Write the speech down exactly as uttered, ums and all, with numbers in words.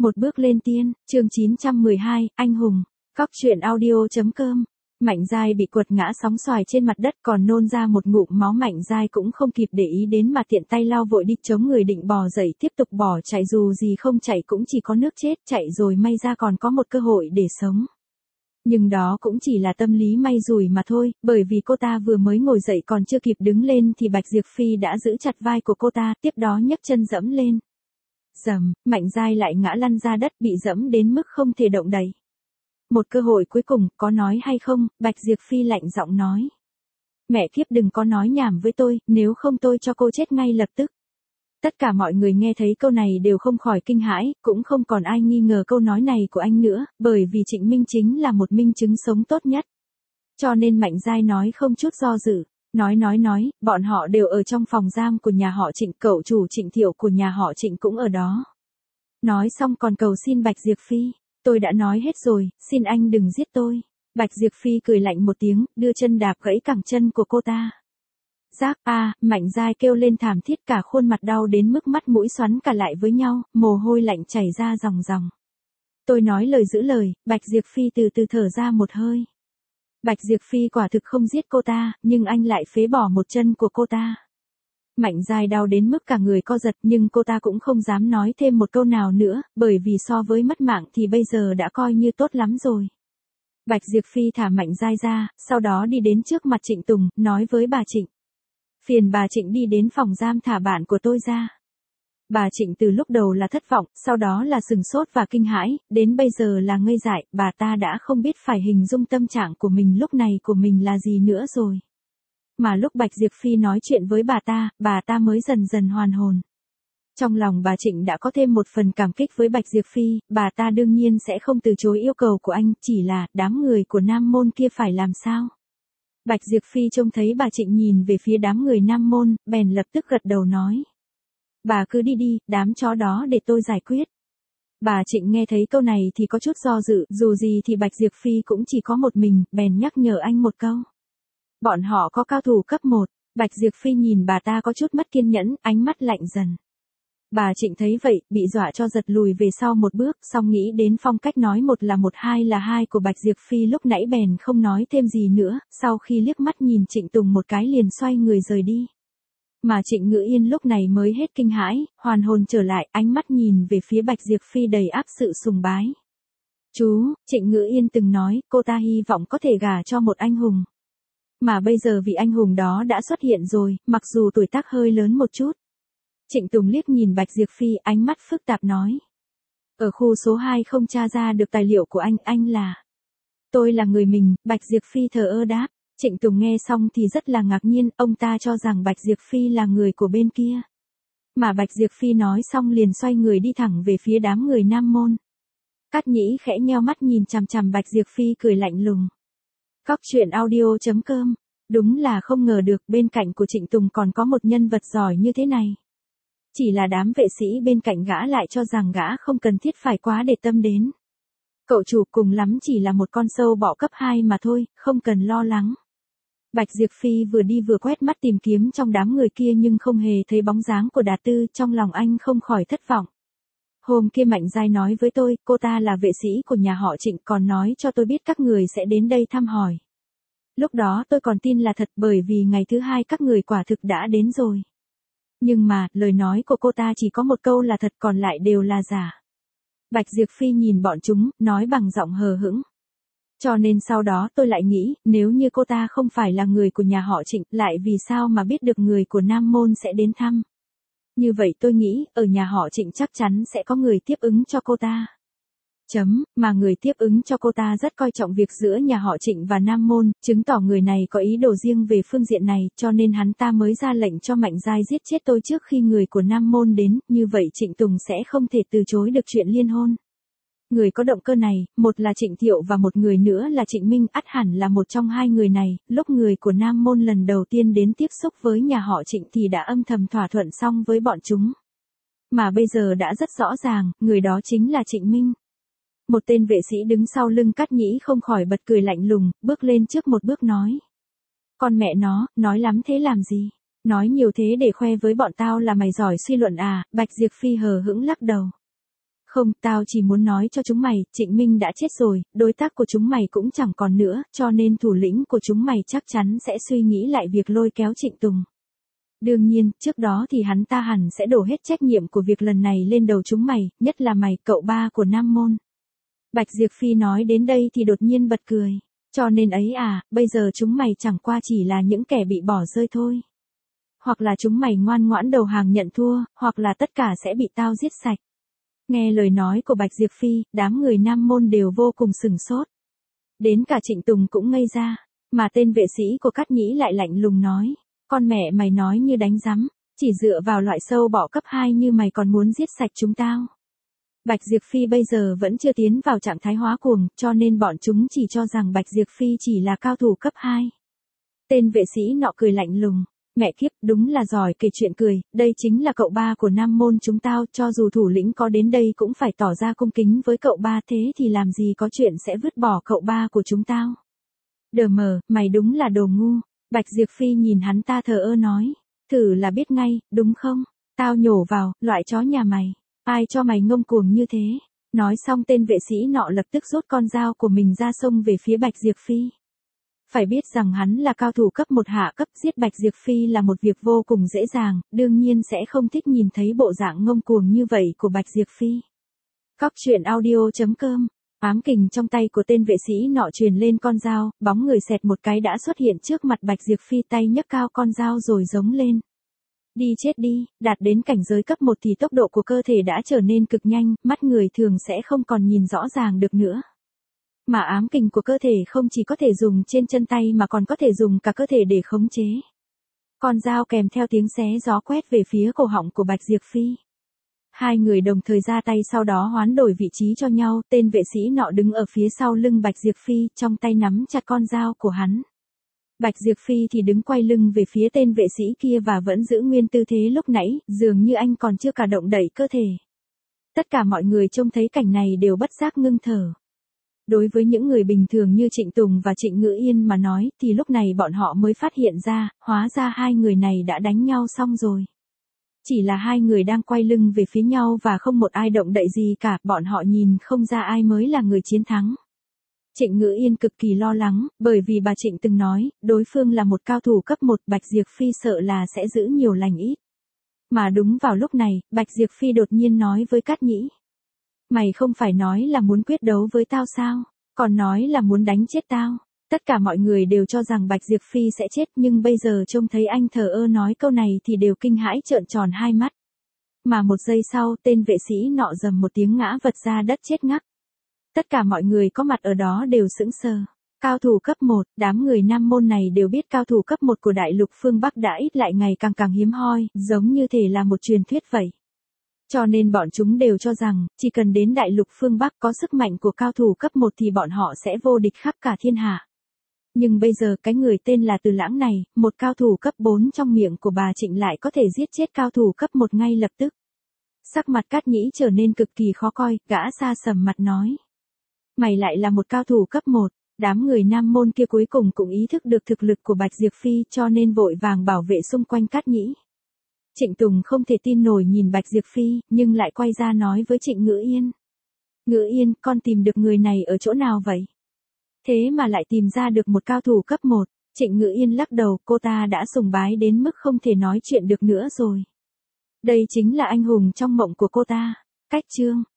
Một bước lên tiên, chương chín trăm mười hai, anh hùng. Cóc truyện audio chấm com. Mạnh Giai bị quật ngã sóng xoài trên mặt đất, còn nôn ra một ngụm máu. Mạnh Giai cũng không kịp để ý đến mà tiện tay lao vội đi chống người định bò dậy tiếp tục bỏ chạy, dù gì không chạy cũng chỉ có nước chết, chạy rồi may ra còn có một cơ hội để sống. Nhưng đó cũng chỉ là tâm lý may rủi mà thôi, bởi vì cô ta vừa mới ngồi dậy còn chưa kịp đứng lên thì Bạch Diệp Phi đã giữ chặt vai của cô ta, tiếp đó nhấc chân dẫm lên. Dầm, Mạnh Giai lại ngã lăn ra đất, bị dẫm đến mức không thể động đậy. Một cơ hội cuối cùng, có nói hay không? Bạch Diệp Phi lạnh giọng nói. Mẹ kiếp, đừng có nói nhảm với tôi, nếu không tôi cho cô chết ngay lập tức. Tất cả mọi người nghe thấy câu này đều không khỏi kinh hãi, cũng không còn ai nghi ngờ câu nói này của anh nữa, bởi vì Trịnh Minh chính là một minh chứng sống tốt nhất. Cho nên Mạnh Giai nói không chút do dự. Nói nói nói, bọn họ đều ở trong phòng giam của nhà họ Trịnh, cậu chủ Trịnh Thiệu của nhà họ Trịnh cũng ở đó. Nói xong còn cầu xin Bạch Diệp Phi. Tôi đã nói hết rồi, xin anh đừng giết tôi. Bạch Diệp Phi cười lạnh một tiếng, đưa chân đạp gãy cẳng chân của cô ta. Rác a, Mạnh Giai kêu lên thảm thiết, cả khuôn mặt đau đến mức mắt mũi xoắn cả lại với nhau, mồ hôi lạnh chảy ra ròng ròng. Tôi nói lời giữ lời. Bạch Diệp Phi từ từ thở ra một hơi. Bạch Diệp Phi quả thực không giết cô ta, nhưng anh lại phế bỏ một chân của cô ta. Mạnh Giai đau đến mức cả người co giật, nhưng cô ta cũng không dám nói thêm một câu nào nữa, bởi vì so với mất mạng thì bây giờ đã coi như tốt lắm rồi. Bạch Diệp Phi thả Mạnh Giai ra, sau đó đi đến trước mặt Trịnh Tùng, nói với bà Trịnh. Phiền bà Trịnh đi đến phòng giam thả bạn của tôi ra. Bà Trịnh từ lúc đầu là thất vọng, sau đó là sừng sốt và kinh hãi, đến bây giờ là ngây dại, bà ta đã không biết phải hình dung tâm trạng của mình lúc này của mình là gì nữa rồi. Mà lúc Bạch Diệp Phi nói chuyện với bà ta, bà ta mới dần dần hoàn hồn. Trong lòng bà Trịnh đã có thêm một phần cảm kích với Bạch Diệp Phi, bà ta đương nhiên sẽ không từ chối yêu cầu của anh, chỉ là đám người của Nam Môn kia phải làm sao. Bạch Diệp Phi trông thấy bà Trịnh nhìn về phía đám người Nam Môn, bèn lập tức gật đầu nói. Bà cứ đi đi, đám chó đó để tôi giải quyết. Bà Trịnh nghe thấy câu này thì có chút do dự, dù gì thì Bạch Diệp Phi cũng chỉ có một mình, bèn nhắc nhở anh một câu. Bọn họ có cao thủ cấp một, Bạch Diệp Phi nhìn bà ta có chút mất kiên nhẫn, ánh mắt lạnh dần. Bà Trịnh thấy vậy, bị dọa cho giật lùi về sau một bước, xong nghĩ đến phong cách nói một là một hai là hai của Bạch Diệp Phi lúc nãy bèn không nói thêm gì nữa, sau khi liếc mắt nhìn Trịnh Tùng một cái liền xoay người rời đi. Mà Trịnh Ngữ Yên lúc này mới hết kinh hãi, hoàn hồn trở lại, ánh mắt nhìn về phía Bạch Diệp Phi đầy áp sự sùng bái. Chú, Trịnh Ngữ Yên từng nói, cô ta hy vọng có thể gả cho một anh hùng. Mà bây giờ vị anh hùng đó đã xuất hiện rồi, mặc dù tuổi tác hơi lớn một chút. Trịnh Tùng liếc nhìn Bạch Diệp Phi, ánh mắt phức tạp nói. Ở khu số hai không tra ra được tài liệu của anh, anh là... Tôi là người mình, Bạch Diệp Phi thờ ơ đáp. Trịnh Tùng nghe xong thì rất là ngạc nhiên, ông ta cho rằng Bạch Diệp Phi là người của bên kia. Mà Bạch Diệp Phi nói xong liền xoay người đi thẳng về phía đám người Nam Môn. Cát Nhĩ khẽ nheo mắt nhìn chằm chằm Bạch Diệp Phi cười lạnh lùng. Cóc truyện audio chấm com. Đúng là không ngờ được bên cạnh của Trịnh Tùng còn có một nhân vật giỏi như thế này. Chỉ là đám vệ sĩ bên cạnh gã lại cho rằng gã không cần thiết phải quá để tâm đến. Cậu chủ cùng lắm chỉ là một con sâu bọ cấp hai mà thôi, không cần lo lắng. Bạch Diệp Phi vừa đi vừa quét mắt tìm kiếm trong đám người kia nhưng không hề thấy bóng dáng của Đà Tư, trong lòng anh không khỏi thất vọng. Hôm kia Mạnh Giai nói với tôi, cô ta là vệ sĩ của nhà họ Trịnh, còn nói cho tôi biết các người sẽ đến đây thăm hỏi. Lúc đó tôi còn tin là thật, bởi vì ngày thứ hai các người quả thực đã đến rồi. Nhưng mà, lời nói của cô ta chỉ có một câu là thật, còn lại đều là giả. Bạch Diệp Phi nhìn bọn chúng, nói bằng giọng hờ hững. Cho nên sau đó tôi lại nghĩ, nếu như cô ta không phải là người của nhà họ Trịnh, lại vì sao mà biết được người của Nam Môn sẽ đến thăm. Như vậy tôi nghĩ, ở nhà họ Trịnh chắc chắn sẽ có người tiếp ứng cho cô ta. Chấm, mà người tiếp ứng cho cô ta rất coi trọng việc giữa nhà họ Trịnh và Nam Môn, chứng tỏ người này có ý đồ riêng về phương diện này, cho nên hắn ta mới ra lệnh cho Mạnh Giai giết chết tôi trước khi người của Nam Môn đến, như vậy Trịnh Tùng sẽ không thể từ chối được chuyện liên hôn. Người có động cơ này, một là Trịnh Thiệu và một người nữa là Trịnh Minh, ắt hẳn là một trong hai người này, lúc người của Nam Môn lần đầu tiên đến tiếp xúc với nhà họ Trịnh thì đã âm thầm thỏa thuận xong với bọn chúng. Mà bây giờ đã rất rõ ràng, người đó chính là Trịnh Minh. Một tên vệ sĩ đứng sau lưng Cát Nhĩ không khỏi bật cười lạnh lùng, bước lên trước một bước nói. Con mẹ nó, nói lắm thế làm gì? Nói nhiều thế để khoe với bọn tao là mày giỏi suy luận à? Bạch Diệp Phi hờ hững lắc đầu. Không, tao chỉ muốn nói cho chúng mày, Trịnh Minh đã chết rồi, đối tác của chúng mày cũng chẳng còn nữa, cho nên thủ lĩnh của chúng mày chắc chắn sẽ suy nghĩ lại việc lôi kéo Trịnh Tùng. Đương nhiên, trước đó thì hắn ta hẳn sẽ đổ hết trách nhiệm của việc lần này lên đầu chúng mày, nhất là mày, cậu ba của Nam Môn. Bạch Diệp Phi nói đến đây thì đột nhiên bật cười. Cho nên ấy à, bây giờ chúng mày chẳng qua chỉ là những kẻ bị bỏ rơi thôi. Hoặc là chúng mày ngoan ngoãn đầu hàng nhận thua, hoặc là tất cả sẽ bị tao giết sạch. Nghe lời nói của Bạch Diệp Phi, đám người Nam Môn đều vô cùng sửng sốt. Đến cả Trịnh Tùng cũng ngây ra, mà tên vệ sĩ của Cát Nhĩ lại lạnh lùng nói. Con mẹ mày nói như đánh rắm, chỉ dựa vào loại sâu bọ cấp hai như mày còn muốn giết sạch chúng tao. Bạch Diệp Phi bây giờ vẫn chưa tiến vào trạng thái hóa cuồng, cho nên bọn chúng chỉ cho rằng Bạch Diệp Phi chỉ là cao thủ cấp hai. Tên vệ sĩ nọ cười lạnh lùng, mẹ kiếp, đúng là giỏi kể chuyện cười, đây chính là cậu ba của Nam Môn chúng tao, cho dù thủ lĩnh có đến đây cũng phải tỏ ra cung kính với cậu ba, thế thì làm gì có chuyện sẽ vứt bỏ cậu ba của chúng tao. Đờ mờ, mày đúng là đồ ngu. Bạch Diệp Phi nhìn hắn ta thờ ơ nói, thử là biết ngay, đúng không? Tao nhổ vào, loại chó nhà mày, ai cho mày ngông cuồng như thế? Nói xong tên vệ sĩ nọ lập tức rút con dao của mình ra xông về phía Bạch Diệp Phi. Phải biết rằng hắn là cao thủ cấp một hạ cấp, giết Bạch Diệp Phi là một việc vô cùng dễ dàng, đương nhiên sẽ không thích nhìn thấy bộ dạng ngông cuồng như vậy của Bạch Diệp Phi. Cóc truyện audio chấm com. Ám kình trong tay của tên vệ sĩ nọ truyền lên con dao, bóng người xẹt một cái đã xuất hiện trước mặt Bạch Diệp Phi, tay nhấc cao con dao rồi giống lên. Đi chết đi, đạt đến cảnh giới cấp một thì tốc độ của cơ thể đã trở nên cực nhanh, mắt người thường sẽ không còn nhìn rõ ràng được nữa. Mà ám kình của cơ thể không chỉ có thể dùng trên chân tay mà còn có thể dùng cả cơ thể để khống chế. Con dao kèm theo tiếng xé gió quét về phía cổ họng của Bạch Diệp Phi. Hai người đồng thời ra tay, sau đó hoán đổi vị trí cho nhau, tên vệ sĩ nọ đứng ở phía sau lưng Bạch Diệp Phi, trong tay nắm chặt con dao của hắn. Bạch Diệp Phi thì đứng quay lưng về phía tên vệ sĩ kia và vẫn giữ nguyên tư thế lúc nãy, dường như anh còn chưa cả động đậy cơ thể. Tất cả mọi người trông thấy cảnh này đều bất giác ngưng thở. Đối với những người bình thường như Trịnh Tùng và Trịnh Ngữ Yên mà nói, thì lúc này bọn họ mới phát hiện ra, hóa ra hai người này đã đánh nhau xong rồi. Chỉ là hai người đang quay lưng về phía nhau và không một ai động đậy gì cả, bọn họ nhìn không ra ai mới là người chiến thắng. Trịnh Ngữ Yên cực kỳ lo lắng, bởi vì bà Trịnh từng nói, đối phương là một cao thủ cấp một, Bạch Diệp Phi sợ là sẽ giữ nhiều lành ít. Mà đúng vào lúc này, Bạch Diệp Phi đột nhiên nói với Cát Nhĩ. Mày không phải nói là muốn quyết đấu với tao sao, còn nói là muốn đánh chết tao. Tất cả mọi người đều cho rằng Bạch Diệp Phi sẽ chết, nhưng bây giờ trông thấy anh thờ ơ nói câu này thì đều kinh hãi trợn tròn hai mắt. Mà một giây sau, tên vệ sĩ nọ rầm một tiếng ngã vật ra đất chết ngắc. Tất cả mọi người có mặt ở đó đều sững sờ. Cao thủ cấp một, đám người Nam Môn này đều biết cao thủ cấp một của đại lục phương Bắc đã ít lại ngày càng càng hiếm hoi, giống như thể là một truyền thuyết vậy. Cho nên bọn chúng đều cho rằng, chỉ cần đến đại lục phương Bắc có sức mạnh của cao thủ cấp một thì bọn họ sẽ vô địch khắp cả thiên hạ. Nhưng bây giờ cái người tên là Từ Lãng này, một cao thủ cấp bốn trong miệng của bà Trịnh lại có thể giết chết cao thủ cấp một ngay lập tức. Sắc mặt Cát Nhĩ trở nên cực kỳ khó coi, gã sa sầm mặt nói. Mày lại là một cao thủ cấp một, đám người Nam Môn kia cuối cùng cũng ý thức được thực lực của Bạch Diệp Phi cho nên vội vàng bảo vệ xung quanh Cát Nhĩ. Trịnh Tùng không thể tin nổi nhìn Bạch Diệp Phi, nhưng lại quay ra nói với Trịnh Ngữ Yên. Ngữ Yên, con tìm được người này ở chỗ nào vậy? Thế mà lại tìm ra được một cao thủ cấp một, Trịnh Ngữ Yên lắc đầu, cô ta đã sùng bái đến mức không thể nói chuyện được nữa rồi. Đây chính là anh hùng trong mộng của cô ta. Cách chương